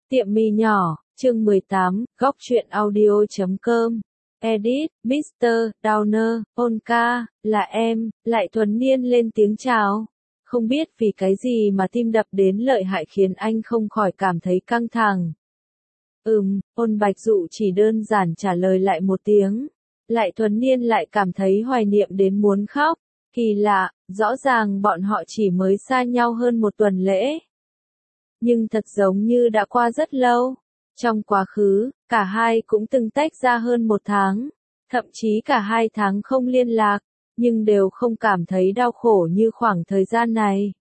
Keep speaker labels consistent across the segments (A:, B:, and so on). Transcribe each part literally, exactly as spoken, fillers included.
A: Tiệm mì nhỏ, chương mười tám, góc truyện audio chấm com. Edit, mít tơ Downer, Onka, là em, Lại Thuần Niên lên tiếng chào. Không biết vì cái gì mà tim đập đến lợi hại khiến anh không khỏi cảm thấy căng thẳng. Ừm, Ôn Bạch Dụ chỉ đơn giản trả lời lại một tiếng. Lại Thuần Niên lại cảm thấy hoài niệm đến muốn khóc. Kỳ lạ, rõ ràng bọn họ chỉ mới xa nhau hơn một tuần lễ. Nhưng thật giống như đã qua rất lâu. Trong quá khứ, cả hai cũng từng tách ra hơn một tháng. Thậm chí cả hai tháng không liên lạc, nhưng đều không cảm thấy đau khổ như khoảng thời gian này.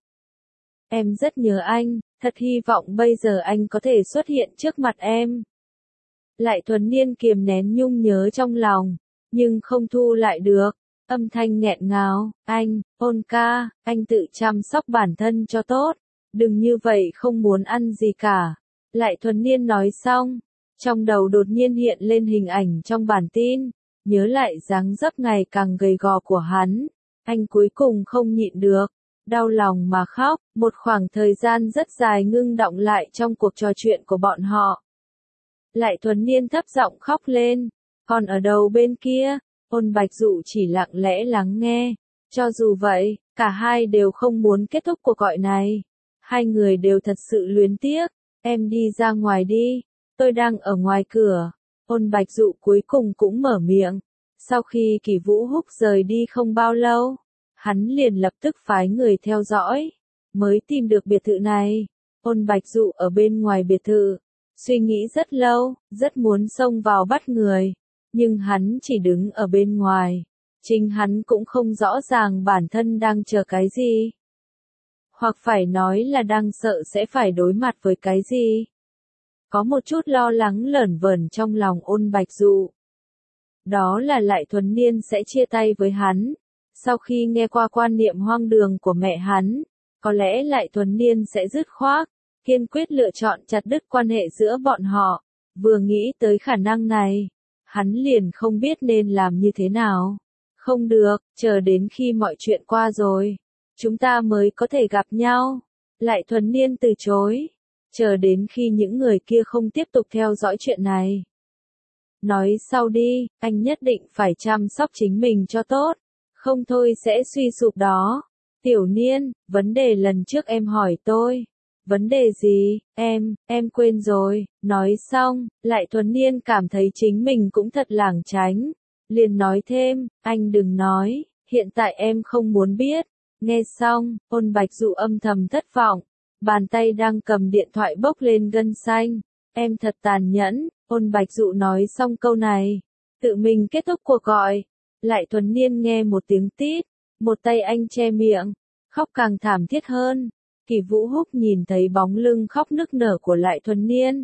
A: Em rất nhớ anh, thật hy vọng bây giờ anh có thể xuất hiện trước mặt em. Lại Thuần Niên kiềm nén nhung nhớ trong lòng, nhưng không thu lại được. Âm thanh nghẹn ngào, anh, Ôn ca, anh tự chăm sóc bản thân cho tốt. Đừng như vậy, không muốn ăn gì cả. Lại Thuần Niên nói xong, trong đầu đột nhiên hiện lên hình ảnh trong bản tin, nhớ lại dáng dấp ngày càng gầy gò của hắn. Anh cuối cùng không nhịn được, đau lòng mà khóc. Một khoảng thời gian rất dài ngưng đọng lại trong cuộc trò chuyện của bọn họ. Lại Thuần Niên thấp giọng khóc lên, còn ở đầu bên kia, Ôn Bạch Dụ chỉ lặng lẽ lắng nghe. Cho dù vậy, cả hai đều không muốn kết thúc cuộc gọi này. Hai người đều thật sự luyến tiếc. Em đi ra ngoài đi, tôi đang ở ngoài cửa. Ôn Bạch Dụ cuối cùng cũng mở miệng. Sau khi Kỷ Vũ Húc rời đi không bao lâu, hắn liền lập tức phái người theo dõi, mới tìm được biệt thự này. Ôn Bạch Dụ ở bên ngoài biệt thự, suy nghĩ rất lâu, rất muốn xông vào bắt người, nhưng hắn chỉ đứng ở bên ngoài. Chính hắn cũng không rõ ràng bản thân đang chờ cái gì. Hoặc phải nói là đang sợ sẽ phải đối mặt với cái gì. Có một chút lo lắng lởn vởn trong lòng Ôn Bạch Dụ. Đó là Lại Thuần Niên sẽ chia tay với hắn. Sau khi nghe qua quan niệm hoang đường của mẹ hắn, có lẽ Lại Thuần Niên sẽ dứt khoát, kiên quyết lựa chọn chặt đứt quan hệ giữa bọn họ. Vừa nghĩ tới khả năng này, hắn liền không biết nên làm như thế nào. Không được, chờ đến khi mọi chuyện qua rồi, chúng ta mới có thể gặp nhau. Lại Thuần Niên từ chối. Chờ đến khi những người kia không tiếp tục theo dõi chuyện này. Nói sau đi, anh nhất định phải chăm sóc chính mình cho tốt. Không thôi sẽ suy sụp đó. Tiểu Niên, vấn đề lần trước em hỏi tôi. Vấn đề gì, em, em quên rồi. Nói xong, Lại Thuần Niên cảm thấy chính mình cũng thật lảng tránh. Liền nói thêm, anh đừng nói, hiện tại em không muốn biết. Nghe xong, Ôn Bạch Dụ âm thầm thất vọng, bàn tay đang cầm điện thoại bốc lên gân xanh. Em thật tàn nhẫn. Ôn Bạch Dụ nói xong câu này, tự mình kết thúc cuộc gọi. Lại Thuần Niên nghe một tiếng tít, một tay anh che miệng, khóc càng thảm thiết hơn. Kỷ Vũ Húc nhìn thấy bóng lưng khóc nức nở của Lại Thuần Niên,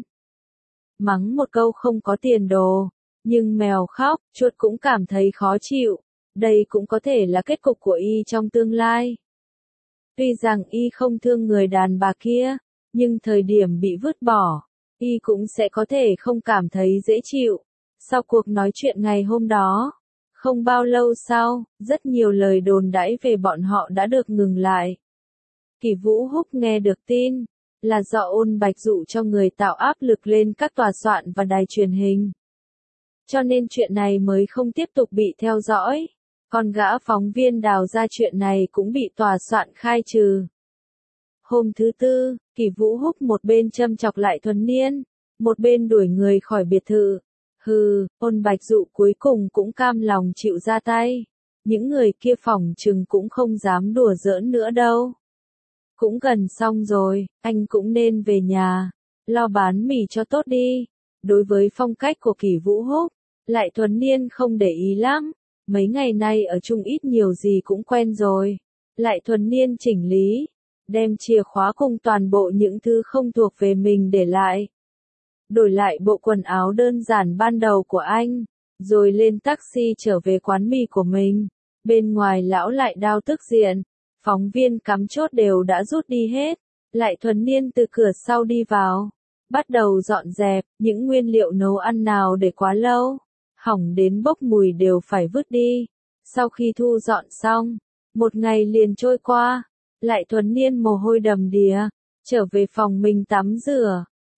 A: mắng một câu không có tiền đồ. Nhưng mèo khóc, chuột cũng cảm thấy khó chịu. Đây cũng có thể là kết cục của y trong tương lai. Tuy rằng y không thương người đàn bà kia, nhưng thời điểm bị vứt bỏ, y cũng sẽ có thể không cảm thấy dễ chịu. Sau cuộc nói chuyện ngày hôm đó, không bao lâu sau, rất nhiều lời đồn đãi về bọn họ đã được ngừng lại. Kỷ Vũ Húc nghe được tin, là do Ôn Bạch Dụ cho người tạo áp lực lên các tòa soạn và đài truyền hình. Cho nên chuyện này mới không tiếp tục bị theo dõi. Còn gã phóng viên đào ra chuyện này cũng bị tòa soạn khai trừ. Hôm thứ tư, Kỷ Vũ Húc một bên châm chọc Lại Thuần Niên, một bên đuổi người khỏi biệt thự. Hừ, Ôn Bạch Dụ cuối cùng cũng cam lòng chịu ra tay. Những người kia phỏng chừng cũng không dám đùa giỡn nữa đâu. Cũng gần xong rồi, anh cũng nên về nhà, lo bán mì cho tốt đi. Đối với phong cách của Kỷ Vũ Húc, Lại Thuần Niên không để ý lắm. Mấy ngày nay ở chung ít nhiều gì cũng quen rồi. Lại Thuần Niên chỉnh lý, đem chìa khóa cùng toàn bộ những thứ không thuộc về mình để lại. Đổi lại bộ quần áo đơn giản ban đầu của anh, rồi lên taxi trở về quán mì của mình. Bên ngoài lão Lại Đao tức giận, phóng viên cắm chốt đều đã rút đi hết. Lại Thuần Niên từ cửa sau đi vào, bắt đầu dọn dẹp. Những nguyên liệu nấu ăn nào để quá lâu, hỏng đến bốc mùi đều phải vứt đi. Sau khi thu dọn xong, một ngày liền trôi qua. Lại Thuần Niên mồ hôi đầm đìa, trở về phòng mình tắm rửa.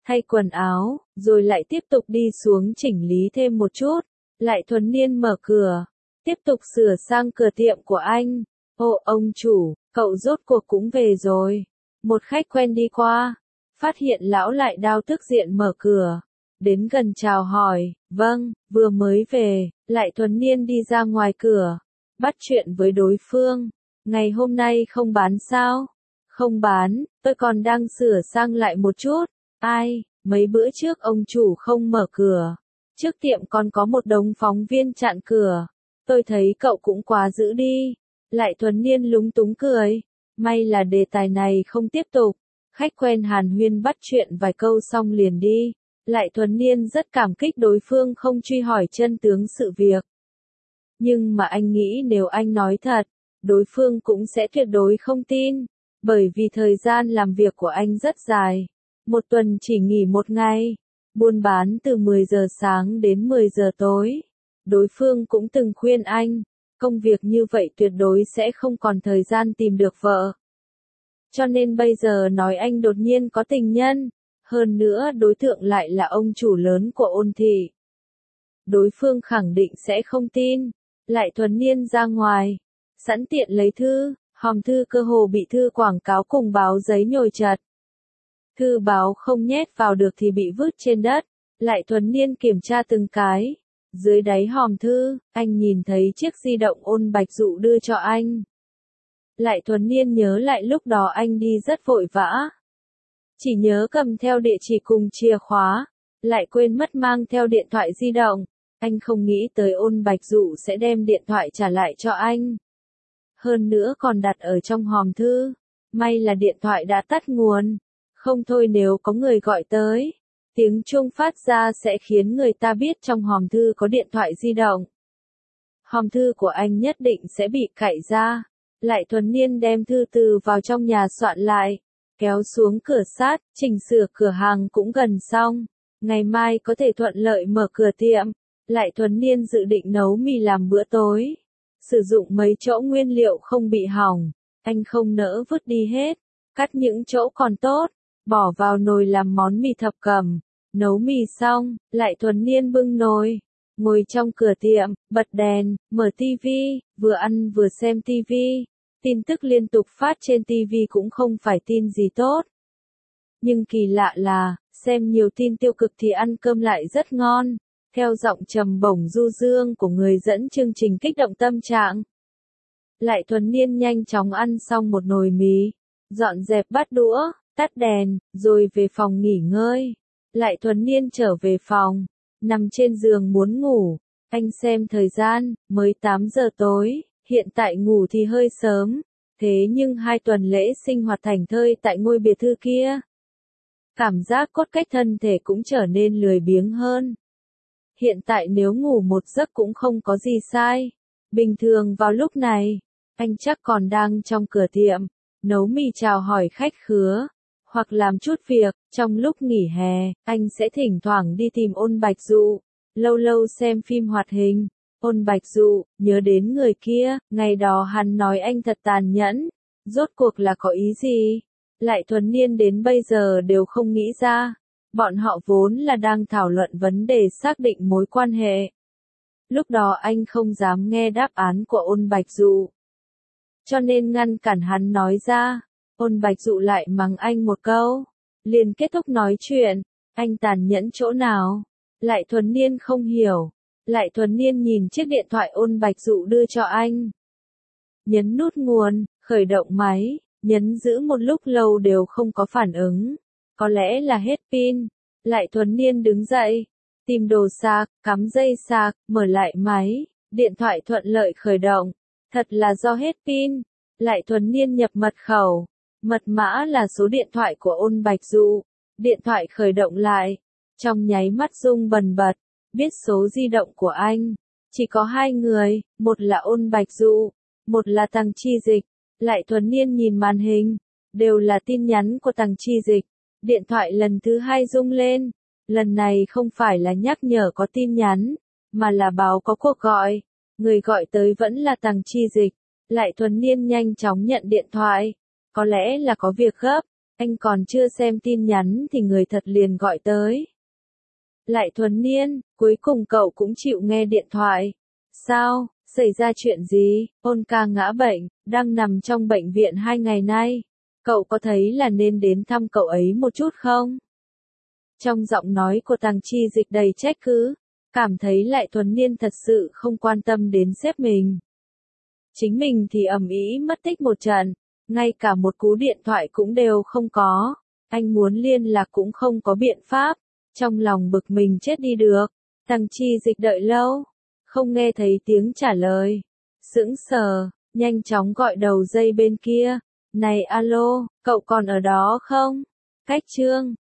A: thay quần áo, rồi lại tiếp tục đi xuống chỉnh lý thêm một chút. Lại Thuần Niên mở cửa, tiếp tục sửa sang cửa tiệm của anh. Ô ông chủ, cậu rốt cuộc cũng về rồi. Một khách quen đi qua, phát hiện lão Lại Đao tức giận mở cửa, đến gần chào hỏi. Vâng, vừa mới về. Lại Thuần Niên đi ra ngoài cửa, bắt chuyện với đối phương. Ngày hôm nay không bán sao? Không bán, tôi còn đang sửa sang lại một chút. Ai, mấy bữa trước ông chủ không mở cửa. Trước tiệm còn có một đống phóng viên chặn cửa. Tôi thấy cậu cũng quá dữ đi. Lại Thuần Niên lúng túng cười. May là đề tài này không tiếp tục. Khách quen hàn huyên bắt chuyện vài câu xong liền đi. Lại Thuần Niên rất cảm kích đối phương không truy hỏi chân tướng sự việc. Nhưng mà anh nghĩ nếu anh nói thật, đối phương cũng sẽ tuyệt đối không tin. Bởi vì thời gian làm việc của anh rất dài. Một tuần chỉ nghỉ một ngày. Buôn bán từ mười giờ sáng đến mười giờ tối. Đối phương cũng từng khuyên anh, công việc như vậy tuyệt đối sẽ không còn thời gian tìm được vợ. Cho nên bây giờ nói anh đột nhiên có tình nhân, hơn nữa đối tượng lại là ông chủ lớn của Ôn thị. Đối phương khẳng định sẽ không tin. Lại Thuần Niên ra ngoài, sẵn tiện lấy thư, hòm thư cơ hồ bị thư quảng cáo cùng báo giấy nhồi chật. Thư báo không nhét vào được thì bị vứt trên đất. Lại Thuần Niên kiểm tra từng cái. Dưới đáy hòm thư, anh nhìn thấy chiếc di động Ôn Bạch Dụ đưa cho anh. Lại Thuần Niên nhớ lại lúc đó anh đi rất vội vã. Chỉ nhớ cầm theo địa chỉ cùng chìa khóa, lại quên mất mang theo điện thoại di động. Anh không nghĩ tới Ôn Bạch Dụ sẽ đem điện thoại trả lại cho anh. Hơn nữa còn đặt ở trong hòm thư. May là điện thoại đã tắt nguồn. Không thôi nếu có người gọi tới, tiếng chuông phát ra sẽ khiến người ta biết trong hòm thư có điện thoại di động. Hòm thư của anh nhất định sẽ bị cậy ra. Lại Thuần Niên đem thư từ vào trong nhà soạn lại, kéo xuống cửa sát, chỉnh sửa cửa hàng cũng gần xong. Ngày mai có thể thuận lợi mở cửa tiệm. Lại Thuần Niên dự định nấu mì làm bữa tối. Sử dụng mấy chỗ nguyên liệu không bị hỏng. Anh không nỡ vứt đi hết. Cắt những chỗ còn tốt, bỏ vào nồi làm món mì thập cẩm. Nấu mì xong, Lại Thuần Niên bưng nồi, ngồi trong cửa tiệm, bật đèn, mở tivi, vừa ăn vừa xem tivi. Tin tức liên tục phát trên tivi cũng không phải tin gì tốt. Nhưng kỳ lạ là, xem nhiều tin tiêu cực thì ăn cơm lại rất ngon. Theo giọng trầm bổng du dương của người dẫn chương trình kích động tâm trạng. Lại Thuần Niên nhanh chóng ăn xong một nồi mì, dọn dẹp bát đũa, tắt đèn, rồi về phòng nghỉ ngơi. Lại Thuần Niên trở về phòng, nằm trên giường muốn ngủ. Anh xem thời gian, mới tám giờ tối, hiện tại ngủ thì hơi sớm. Thế nhưng hai tuần lễ sinh hoạt thành thơi tại ngôi biệt thự kia. Cảm giác cốt cách thân thể cũng trở nên lười biếng hơn. Hiện tại nếu ngủ một giấc cũng không có gì sai. Bình thường vào lúc này, anh chắc còn đang trong cửa tiệm, nấu mì chào hỏi khách khứa, hoặc làm chút việc. Trong lúc nghỉ hè, anh sẽ thỉnh thoảng đi tìm Ôn Bạch Dụ, lâu lâu xem phim hoạt hình. Ôn Bạch Dụ, nhớ đến người kia, ngày đó hắn nói anh thật tàn nhẫn, rốt cuộc là có ý gì? Lại Thuần Niên đến bây giờ đều không nghĩ ra. Bọn họ vốn là đang thảo luận vấn đề xác định mối quan hệ. Lúc đó anh không dám nghe đáp án của Ôn Bạch Dụ, cho nên ngăn cản hắn nói ra. Ôn Bạch Dụ lại mắng anh một câu, liền kết thúc nói chuyện. Anh tàn nhẫn chỗ nào? Lại Thuần Niên không hiểu. Lại Thuần Niên nhìn chiếc điện thoại Ôn Bạch Dụ đưa cho anh. Nhấn nút nguồn, khởi động máy, nhấn giữ một lúc lâu đều không có phản ứng. Có lẽ là hết pin. Lại Thuần Niên đứng dậy, tìm đồ sạc, cắm dây sạc, mở lại máy, điện thoại thuận lợi khởi động. Thật là do hết pin. Lại Thuần Niên nhập mật khẩu, mật mã là số điện thoại của Ôn Bạch Dụ. Điện thoại khởi động lại, trong nháy mắt rung bần bật, biết số di động của anh. Chỉ có hai người, một là Ôn Bạch Dụ, một là Tằng Chi Dịch. Lại Thuần Niên nhìn màn hình, đều là tin nhắn của Tằng Chi Dịch. Điện thoại lần thứ hai rung lên, lần này không phải là nhắc nhở có tin nhắn, mà là báo có cuộc gọi. Người gọi tới vẫn là Tằng Chi Dịch. Lại Thuần Niên nhanh chóng nhận điện thoại, có lẽ là có việc gấp, Anh còn chưa xem tin nhắn thì người thật liền gọi tới. Lại Thuần Niên, cuối cùng cậu cũng chịu nghe điện thoại. Sao, xảy ra chuyện gì? Ôn ca ngã bệnh, đang nằm trong bệnh viện hai ngày nay. Cậu có thấy là nên đến thăm cậu ấy một chút không? Trong giọng nói của Tằng Chi Dịch đầy trách cứ, cảm thấy Lại Thuần Niên thật sự không quan tâm đến sếp mình. Chính mình thì ầm ĩ mất tích một trận, ngay cả một cú điện thoại cũng đều không có. Anh muốn liên lạc cũng không có biện pháp, trong lòng bực mình chết đi được. Tằng Chi Dịch đợi lâu, không nghe thấy tiếng trả lời. Sững sờ, nhanh chóng gọi đầu dây bên kia. Này alo, cậu còn ở đó không? Cách Trương,